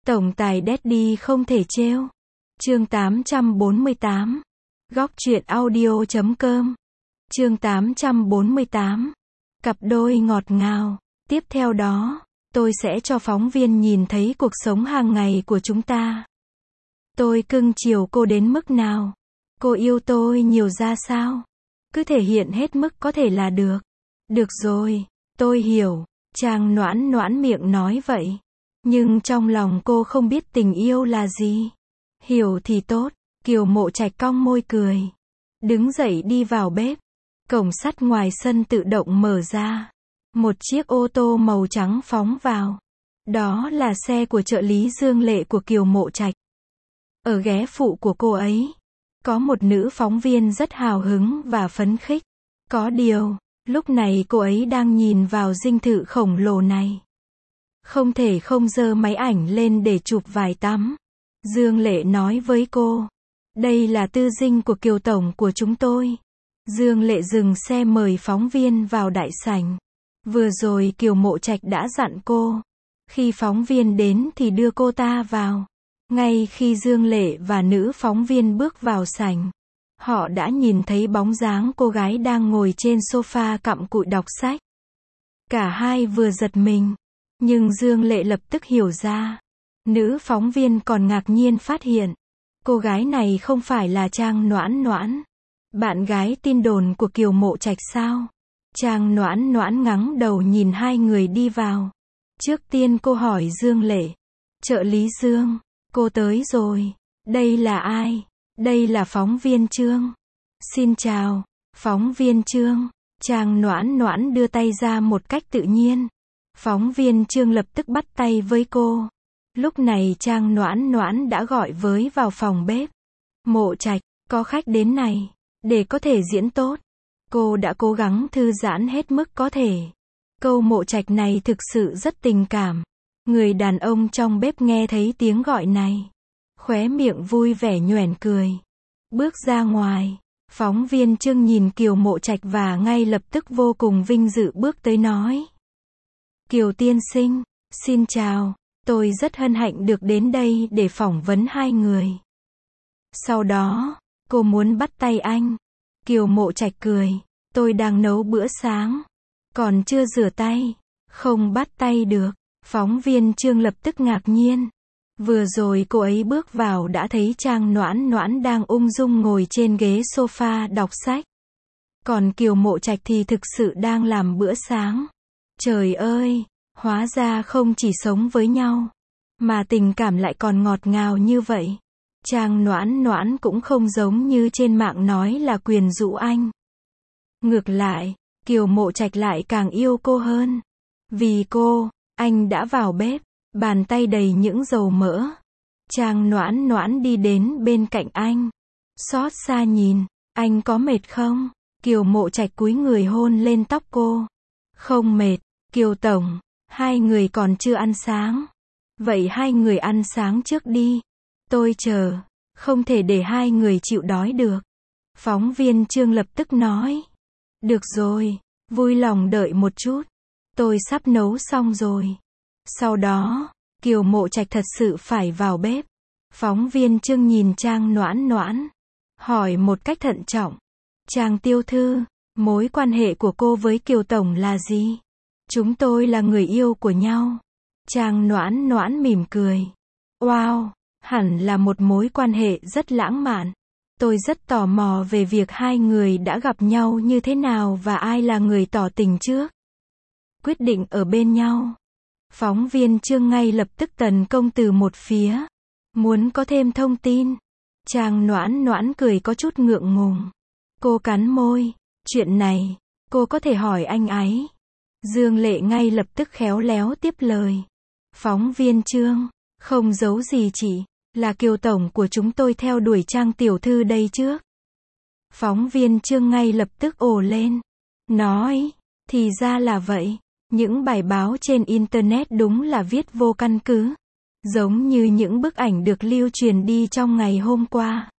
Tổng tài Daddy không thể trêu. Chương 848. Góc truyện audio.com. Chương 848. Cặp đôi ngọt ngào. Tiếp theo đó, tôi sẽ cho phóng viên nhìn thấy cuộc sống hàng ngày của chúng ta. Tôi cưng chiều cô đến mức nào? Cô yêu tôi nhiều ra sao? Cứ thể hiện hết mức có thể là được. Được rồi, tôi hiểu. Trang noãn noãn miệng nói vậy. Nhưng trong lòng cô không biết tình yêu là gì. Hiểu thì tốt. Kiều Mộ Trạch cong môi cười. Đứng dậy đi vào bếp. Cổng sắt ngoài sân tự động mở ra. Một chiếc ô tô màu trắng phóng vào. Đó là xe của trợ lý Dương Lệ của Kiều Mộ Trạch. Ở ghế phụ của cô ấy, có một nữ phóng viên rất hào hứng và phấn khích. Có điều, lúc này cô ấy đang nhìn vào dinh thự khổng lồ này. Không thể không giơ máy ảnh lên để chụp vài tấm. Dương Lệ nói với cô. Đây là tư dinh của Kiều Tổng của chúng tôi. Dương Lệ dừng xe mời phóng viên vào đại sảnh. Vừa rồi Kiều Mộ Trạch đã dặn cô. Khi phóng viên đến thì đưa cô ta vào. Ngay khi Dương Lệ và nữ phóng viên bước vào sảnh, họ đã nhìn thấy bóng dáng cô gái đang ngồi trên sofa cặm cụi đọc sách. Cả hai vừa giật mình, nhưng Dương Lệ lập tức hiểu ra. Nữ phóng viên còn ngạc nhiên phát hiện, cô gái này không phải là Trang Noãn Noãn, bạn gái tin đồn của Kiều Mộ Trạch sao? Trang Noãn Noãn ngẩng đầu nhìn hai người đi vào. Trước tiên cô hỏi Dương Lệ, trợ lý Dương, cô tới rồi, đây là ai? Đây là phóng viên Trương. Xin chào, phóng viên Trương. Trang Noãn Noãn đưa tay ra một cách tự nhiên. Phóng viên Trương lập tức bắt tay với cô. Lúc này Trang Noãn Noãn đã gọi với vào phòng bếp. Mộ Trạch, có khách đến này. Để có thể diễn tốt, cô đã cố gắng thư giãn hết mức có thể. Câu Mộ Trạch này thực sự rất tình cảm. Người đàn ông trong bếp nghe thấy tiếng gọi này, khóe miệng vui vẻ nhoẻn cười. Bước ra ngoài, phóng viên Trương nhìn Kiều Mộ Trạch và ngay lập tức vô cùng vinh dự bước tới nói. Kiều tiên sinh, xin chào, tôi rất hân hạnh được đến đây để phỏng vấn hai người. Sau đó, cô muốn bắt tay anh. Kiều Mộ Trạch cười, tôi đang nấu bữa sáng, còn chưa rửa tay, không bắt tay được. Phóng viên Trương lập tức ngạc nhiên. Vừa rồi cô ấy bước vào đã thấy Trang Noãn Noãn đang ung dung ngồi trên ghế sofa đọc sách. Còn Kiều Mộ Trạch thì thực sự đang làm bữa sáng. Trời ơi, hóa ra không chỉ sống với nhau, mà tình cảm lại còn ngọt ngào như vậy. Trang Noãn Noãn cũng không giống như trên mạng nói là quyến rũ anh. Ngược lại, Kiều Mộ Trạch lại càng yêu cô hơn. Vì cô, anh đã vào bếp, bàn tay đầy những dầu mỡ. Trang Noãn Noãn đi đến bên cạnh anh. Xót xa nhìn, anh có mệt không? Kiều Mộ Trạch cúi người hôn lên tóc cô. Không mệt, Kiều Tổng, hai người còn chưa ăn sáng. Vậy hai người ăn sáng trước đi. Tôi chờ, không thể để hai người chịu đói được. Phóng viên Trương lập tức nói. Được rồi, vui lòng đợi một chút. Tôi sắp nấu xong rồi. Sau đó, Kiều Mộ Trạch thật sự phải vào bếp. Phóng viên Trương nhìn Trang Noãn Noãn, hỏi một cách thận trọng. Trang tiểu thư, mối quan hệ của cô với Kiều Tổng là gì? Chúng tôi là người yêu của nhau. Trang Noãn Noãn mỉm cười. Wow, hẳn là một mối quan hệ rất lãng mạn. Tôi rất tò mò về việc hai người đã gặp nhau như thế nào và ai là người tỏ tình trước. Quyết định ở bên nhau. Phóng viên Trương ngay lập tức tấn công từ một phía. Muốn có thêm thông tin. Trang Noãn Noãn cười có chút ngượng ngùng. Cô cắn môi. Chuyện này, cô có thể hỏi anh ấy. Dương Lệ ngay lập tức khéo léo tiếp lời. Phóng viên Trương, không giấu gì chị, là Kiều Tổng của chúng tôi theo đuổi Trang tiểu thư đây trước. Phóng viên Trương ngay lập tức ồ lên. Nói, thì ra là vậy. Những bài báo trên Internet đúng là viết vô căn cứ. Giống như những bức ảnh được lưu truyền đi trong ngày hôm qua.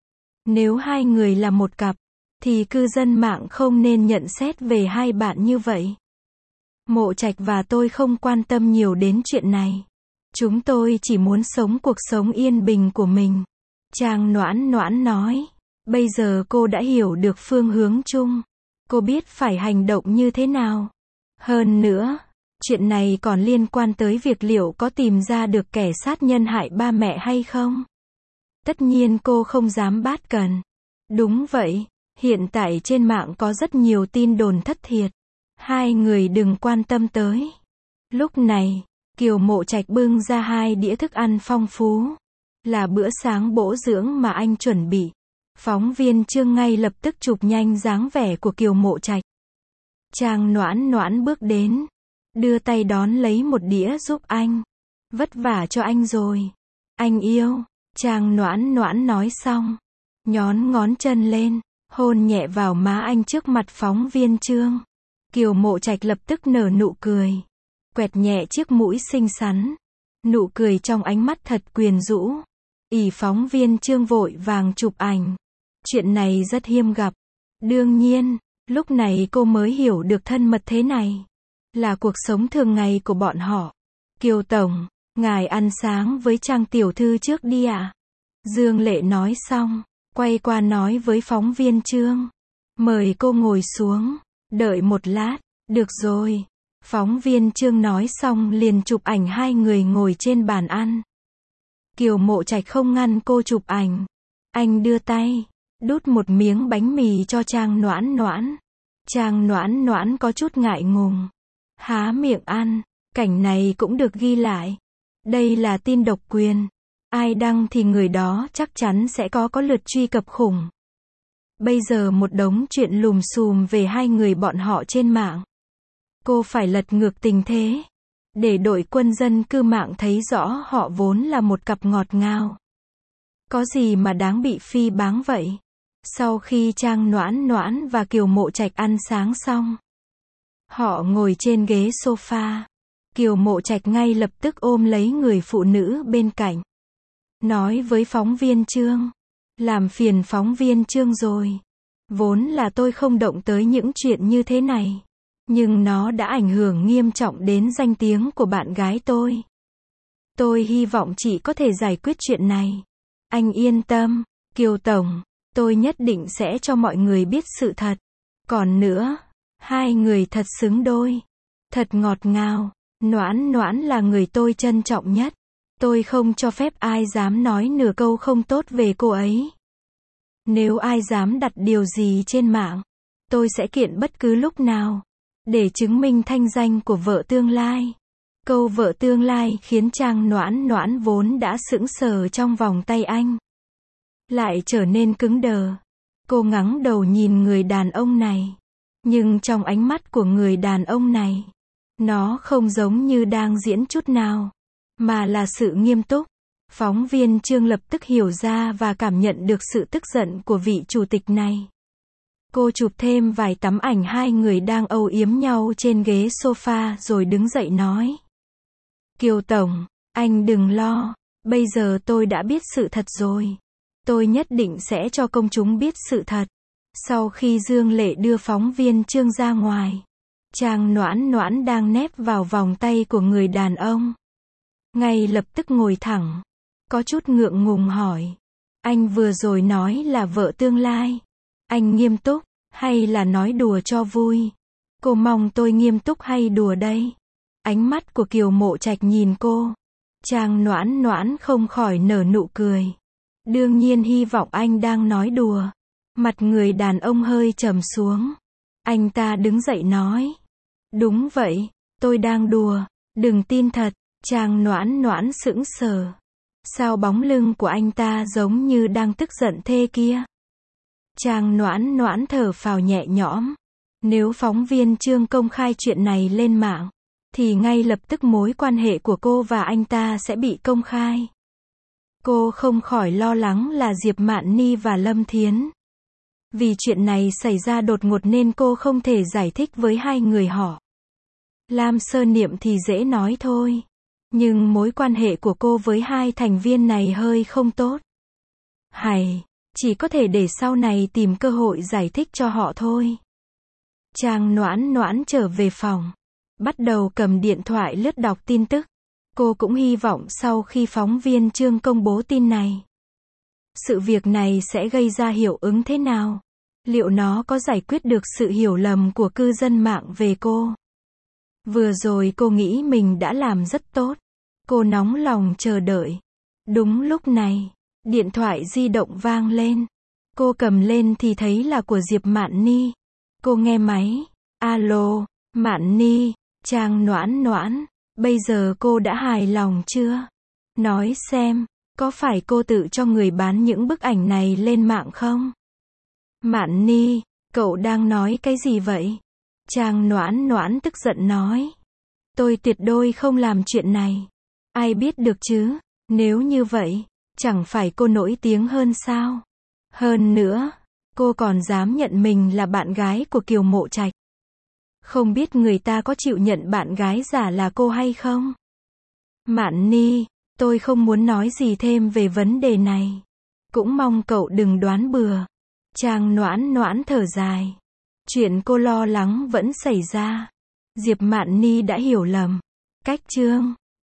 Nếu hai người là một cặp, thì cư dân mạng không nên nhận xét về hai bạn như vậy. Mộ Trạch và tôi không quan tâm nhiều đến chuyện này. Chúng tôi chỉ muốn sống cuộc sống yên bình của mình. Trang Noãn Noãn nói. Bây giờ cô đã hiểu được phương hướng chung. Cô biết phải hành động như thế nào. Hơn nữa, chuyện này còn liên quan tới việc liệu có tìm ra được kẻ sát nhân hại ba mẹ hay không. Tất nhiên cô không dám bát cần. Đúng vậy, hiện tại trên mạng có rất nhiều tin đồn thất thiệt. Hai người đừng quan tâm tới. Lúc này, Kiều Mộ Trạch bưng ra 2 đĩa thức ăn phong phú. Là bữa sáng bổ dưỡng mà anh chuẩn bị. Phóng viên Trương ngay lập tức chụp nhanh dáng vẻ của Kiều Mộ Trạch. Trang Noãn Noãn bước đến, đưa tay đón lấy một đĩa giúp anh. Vất vả cho anh rồi. Anh yêu. Trang Noãn Noãn nói xong, nhón ngón chân lên, hôn nhẹ vào má anh trước mặt phóng viên Trương. Kiều Mộ Trạch lập tức nở nụ cười, quẹt nhẹ chiếc mũi xinh xắn. Nụ cười trong ánh mắt thật quyến rũ. Phóng viên Trương vội vàng chụp ảnh. Chuyện này rất hiếm gặp. Đương nhiên, lúc này cô mới hiểu được thân mật thế này là cuộc sống thường ngày của bọn họ. Kiều Tổng, ngài ăn sáng với Trang tiểu thư trước đi ạ. Dương Lệ nói xong, quay qua nói với phóng viên Trương. Mời cô ngồi xuống, đợi một lát. Được rồi. Phóng viên Trương nói xong liền chụp ảnh 2 người ngồi trên bàn ăn. Kiều Mộ Trạch không ngăn cô chụp ảnh. Anh đưa tay, đút một miếng bánh mì cho Trang Noãn Noãn. Trang Noãn Noãn có chút ngại ngùng. Há miệng ăn, cảnh này cũng được ghi lại. Đây là tin độc quyền. Ai đăng thì người đó chắc chắn sẽ có lượt truy cập khủng. Bây giờ một đống chuyện lùm xùm về 2 người bọn họ trên mạng. Cô phải lật ngược tình thế. Để đội quân dân cư mạng thấy rõ họ vốn là một cặp ngọt ngào. Có gì mà đáng bị phỉ báng vậy? Sau khi Trang Noãn Noãn và Kiều Mộ Trạch ăn sáng xong, họ ngồi trên ghế sofa. Kiều Mộ Trạch ngay lập tức ôm lấy người phụ nữ bên cạnh. Nói với phóng viên Trương. Làm phiền phóng viên Trương rồi. Vốn là tôi không động tới những chuyện như thế này. Nhưng nó đã ảnh hưởng nghiêm trọng đến danh tiếng của bạn gái tôi. Tôi hy vọng chị có thể giải quyết chuyện này. Anh yên tâm, Kiều Tổng, tôi nhất định sẽ cho mọi người biết sự thật. Còn nữa, 2 người thật xứng đôi. Thật ngọt ngào. Noãn Noãn là người tôi trân trọng nhất. Tôi không cho phép ai dám nói nửa câu không tốt về cô ấy. Nếu ai dám đặt điều gì trên mạng, tôi sẽ kiện bất cứ lúc nào. Để chứng minh thanh danh của vợ tương lai. Câu vợ tương lai khiến Trang Noãn Noãn vốn đã sững sờ trong vòng tay anh lại trở nên cứng đờ. Cô ngẩng đầu nhìn người đàn ông này. Nhưng trong ánh mắt của người đàn ông này, nó không giống như đang diễn chút nào, mà là sự nghiêm túc. Phóng viên Trương lập tức hiểu ra và cảm nhận được sự tức giận của vị chủ tịch này. Cô chụp thêm vài tấm ảnh 2 người đang âu yếm nhau trên ghế sofa rồi đứng dậy nói. Kiều Tổng, anh đừng lo, bây giờ tôi đã biết sự thật rồi. Tôi nhất định sẽ cho công chúng biết sự thật. Sau khi Dương Lệ đưa phóng viên Trương ra ngoài, Trang Noãn Noãn đang nép vào vòng tay của người đàn ông. Ngay lập tức ngồi thẳng, có chút ngượng ngùng hỏi. Anh vừa rồi nói là vợ tương lai. Anh nghiêm túc, hay là nói đùa cho vui? Cô mong tôi nghiêm túc hay đùa đây? Ánh mắt của Kiều Mộ Trạch nhìn cô. Trang Noãn Noãn không khỏi nở nụ cười. Đương nhiên hy vọng anh đang nói đùa. Mặt người đàn ông hơi trầm xuống. Anh ta đứng dậy nói. Đúng vậy, tôi đang đùa, đừng tin thật. Trang Noãn Noãn sững sờ. Sao bóng lưng của anh ta giống như đang tức giận thế kia? Trang Noãn Noãn thở phào nhẹ nhõm. Nếu phóng viên Trương công khai chuyện này lên mạng, thì ngay lập tức mối quan hệ của cô và anh ta sẽ bị công khai. Cô không khỏi lo lắng là Diệp Mạn Ni và Lâm Thiến. Vì chuyện này xảy ra đột ngột nên cô không thể giải thích với 2 người họ. Lam Sơ Niệm thì dễ nói thôi. Nhưng mối quan hệ của cô với 2 thành viên này hơi không tốt. Chỉ có thể để sau này tìm cơ hội giải thích cho họ thôi. Trang Noãn Noãn trở về phòng. Bắt đầu cầm điện thoại lướt đọc tin tức. Cô cũng hy vọng sau khi phóng viên Trương công bố tin này, sự việc này sẽ gây ra hiệu ứng thế nào? Liệu nó có giải quyết được sự hiểu lầm của cư dân mạng về cô? Vừa rồi cô nghĩ mình đã làm rất tốt. Cô nóng lòng chờ đợi. Đúng lúc này, điện thoại di động vang lên. Cô cầm lên thì thấy là của Diệp Mạn Ni. Cô nghe máy. Alo, Mạn Ni, Trang Noãn Noãn, bây giờ cô đã hài lòng chưa? Nói xem, có phải cô tự cho người bán những bức ảnh này lên mạng không? Mạn Ni, cậu đang nói cái gì vậy? Trang Noãn Noãn tức giận nói. Tôi tuyệt đối không làm chuyện này. Ai biết được chứ? Nếu như vậy, chẳng phải cô nổi tiếng hơn sao? Hơn nữa, cô còn dám nhận mình là bạn gái của Kiều Mộ Trạch. Không biết người ta có chịu nhận bạn gái giả là cô hay không? Mạn Ni, tôi không muốn nói gì thêm về vấn đề này. Cũng mong cậu đừng đoán bừa. Trang Noãn Noãn thở dài. Chuyện cô lo lắng vẫn xảy ra. Diệp Mạn Ni đã hiểu lầm. Cách Trương